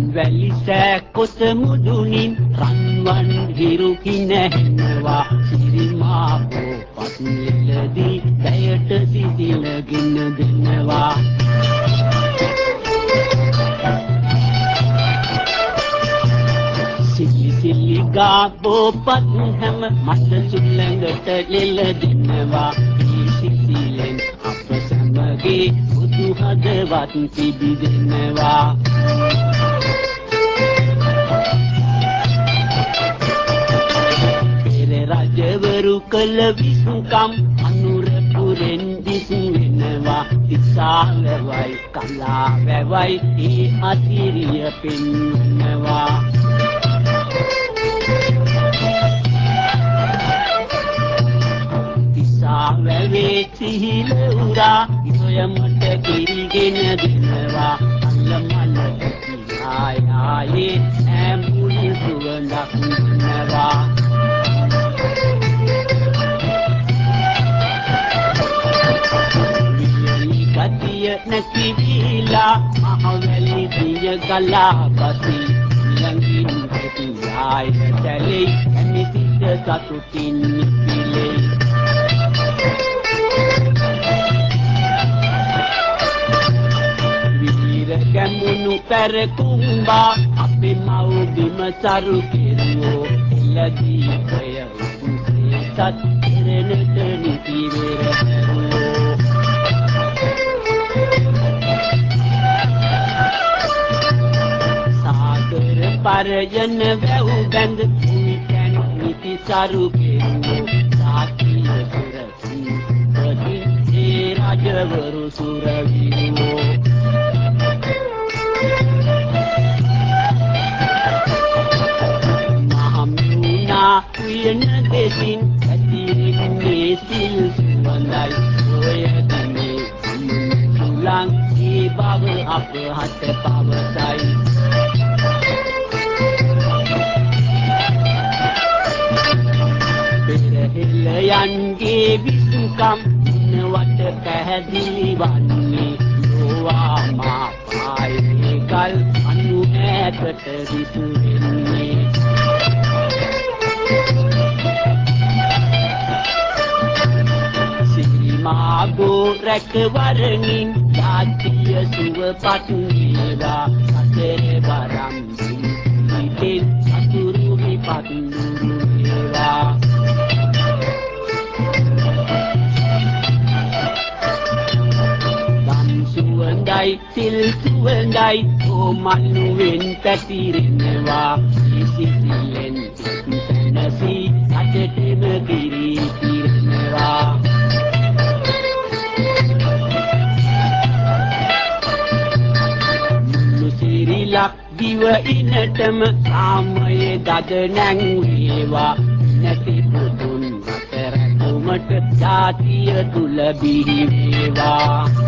වැලි සෑකොත මුදුනින් රන්වන් හිරු කිනැහෙනවා සිරිමා පොපත් ලෙලදී දැයට සිසිලගෙන දෙනවා සිලි ගාපොපත් හැම මට සුළඟට ලෙල දෙනවා සිසිලෙන් අප සමගේ බුදු හදවත් පිබිදෙනවා පෙර රජවරු කළ විසුකම් අනුරපුරෙන් දිසු වෙනවා තිසා වැවයි කලා වැවයි ඒ අතිරිය පෙන්වනවා වැවේ සිහිල උරා ඉොයමට කිරිගෙන දෙනවා අල්ලමල්ලට කියායායේ ඇම්පුලි සුවඳක් දෙනවා වියලි ගතිය නැතිවිලා මහවැලි දිය ගලා පසි ළඟින් පිටියාය තැලෙයි ඇමිසිට සතුටින් නිපිලෙයි ගැමුණු පැරකුම්බා අපේ මව්බිම සරු කෙරුවෝ එළදීපය උසේ සත් කෙරෙනට නිතිවෙර හැරුවෝ සාගර පරයන වැව් බැඳ උයිතැන් නිති සරු කෙරුවෝ සාකිය සුරසී පති ඒ රජවරු සුරවිරුවෝ උයන දෙසින් ඇතිරින්නේ සිල් සුවඳයි ඔයදනේ සුලං ඒ බව අප හත පවසයි පෙරහෙළයන්ගේ විසුකම් නවට පැහැදිලි වන්නේ ලෝවා මා පායේ කල් අනු ඈතට දිසු වෙන්නේ මාගෝ රැකවරණින් ජාතිය සුවපත් වේවා සතර වරම් සිටින් සතුරු විපත් දුරු වේවා දම් සුවඳයි සිල් සුවඳයි ඕමනුවෙන් පැතිරෙනවා සිසිලෙන් සැනසී අතටම කිරි කිරනවා දිව ඉනටම සාමයේ දද නැංවේවා නැති පුදුන් අතරකුමට ජාතිය තුල බිහි වේවා